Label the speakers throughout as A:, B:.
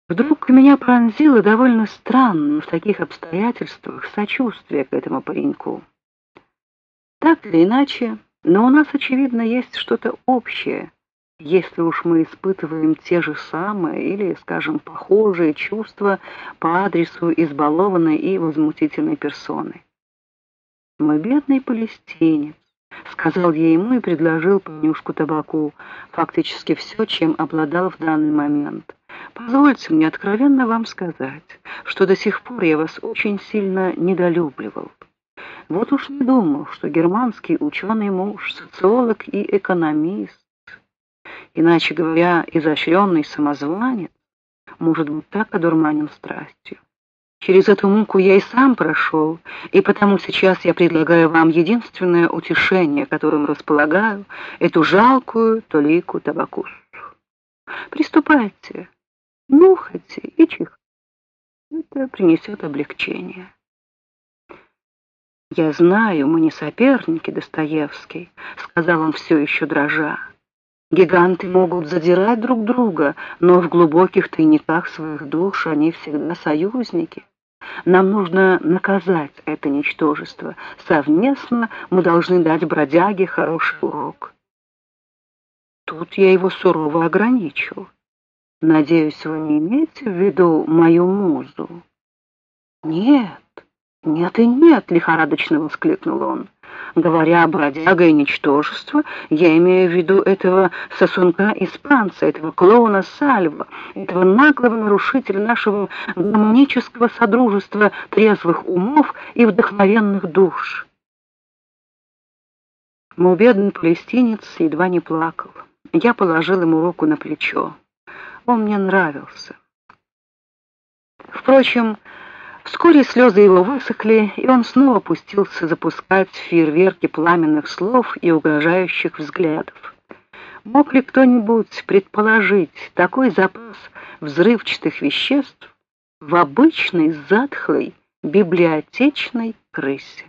A: Вдруг меня пронзило довольно странное в таких обстоятельствах сочувствие к этому пареньку. Так или иначе, но у нас, очевидно, есть что-то общее, если уж мы испытываем те же самые или, скажем, похожие чувства по адресу избалованной и возмутительной персоны. «Мой бедный палестинец», — сказал я ему и предложил понюшку табаку, фактически все, чем обладал в данный момент. «Позвольте мне откровенно вам сказать, что до сих пор я вас очень сильно недолюбливал. Вот уж не думал, что германский ученый муж, социолог и экономист, иначе говоря, изощренный самозванец, может быть так одурманен страстью. Через эту муку я и сам прошел, и потому сейчас я предлагаю вам единственное утешение, которым располагаю, эту жалкую толику табаку. Приступайте, нюхайте и чихайте. Это принесет облегчение». «Я знаю, мы не соперники, Достоевский», — сказал он все еще дрожа. «Гиганты могут задирать друг друга, но в глубоких тайниках своих душ они всегда союзники. Нам нужно наказать это ничтожество. Совместно мы должны дать бродяге хороший урок». Тут я его сурово ограничил. «Надеюсь, вы не имеете в виду мою музу?» «Нет, нет и нет», — лихорадочно воскликнул он. «Говоря бродяга и ничтожество, я имею в виду этого сосунка-испанца, этого клоуна Сальво, этого наглого нарушителя нашего гармонического содружества трезвых умов и вдохновенных душ». Мой бедный палестинец едва не плакал. Я положил ему руку на плечо. Он мне нравился. Впрочем, вскоре слезы его высохли, и он снова пустился запускать фейерверки пламенных слов и угрожающих взглядов. Мог ли кто-нибудь предположить такой запас взрывчатых веществ в обычной затхлой библиотечной крысе?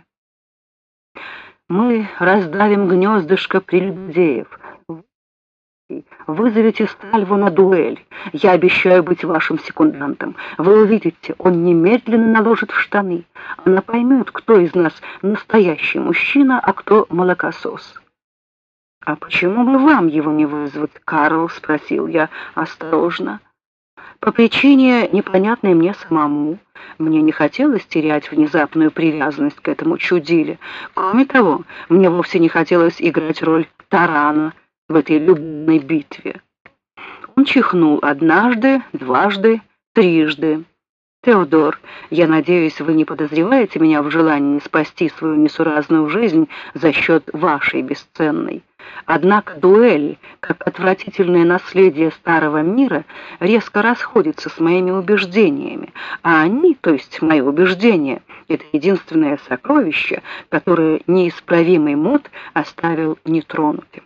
A: «Мы раздавим гнездышко прелюбодеев. Вызовите Сальво на дуэль. Я обещаю быть вашим секундантом. Вы увидите, он немедленно наложит в штаны. Она поймет, кто из нас настоящий мужчина, а кто молокосос». «А почему бы вам его не вызвать, Карл?» — спросил я осторожно. «По причине, непонятной мне самому. Мне не хотелось терять внезапную привязанность к этому чудиле. Кроме того, мне вовсе не хотелось играть роль тарана в этой любовной битве». Он чихнул однажды, дважды, трижды. «Теодор, я надеюсь, вы не подозреваете меня в желании спасти свою несуразную жизнь за счет вашей бесценной. Однако дуэль, как отвратительное наследие старого мира, резко расходится с моими убеждениями, а они, то есть мои убеждения, это единственное сокровище, которое неисправимый мод оставил нетронутым».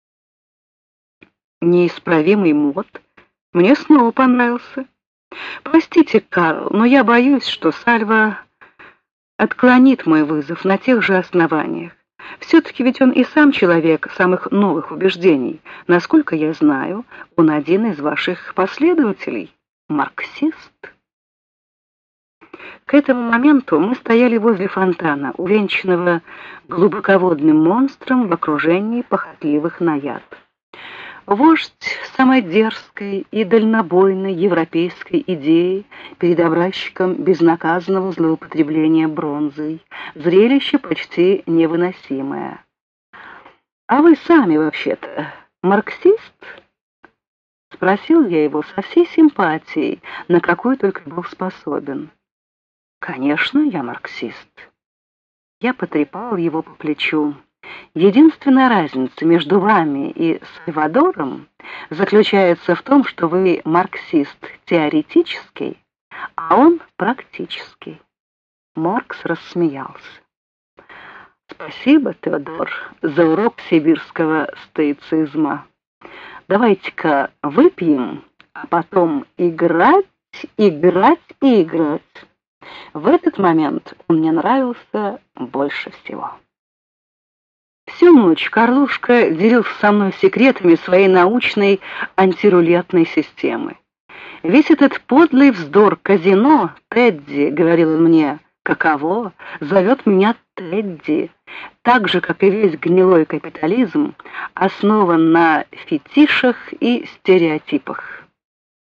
A: «Неисправимый мод» мне снова понравился. «Простите, Карл, но я боюсь, что Сальво отклонит мой вызов на тех же основаниях. Все-таки ведь он и сам человек самых новых убеждений. Насколько я знаю, он один из ваших последователей, марксист». К этому моменту мы стояли возле фонтана, увенчанного глубоководным монстром в окружении похотливых наяд. Вождь самой дерзкой и дальнобойной европейской идеи перед образчиком безнаказанного злоупотребления бронзой. Зрелище почти невыносимое. «А вы сами вообще-то марксист?» — спросил я его со всей симпатией, на какую только был способен. «Конечно, я марксист». Я потрепал его по плечу. «Единственная разница между вами и Сальвадором заключается в том, что вы марксист теоретический, а он практический». Маркс рассмеялся. «Спасибо, Теодор, за урок сибирского стоицизма. Давайте-ка выпьем, а потом играть, играть и играть». В этот момент он мне нравился больше всего. Всю ночь Карлушка делился со мной секретами своей научной антирулетной системы. Весь этот подлый вздор казино, Тедди, — говорил он мне, — каково, зовет меня Тедди, так же, как и весь гнилой капитализм, основан на фетишах и стереотипах.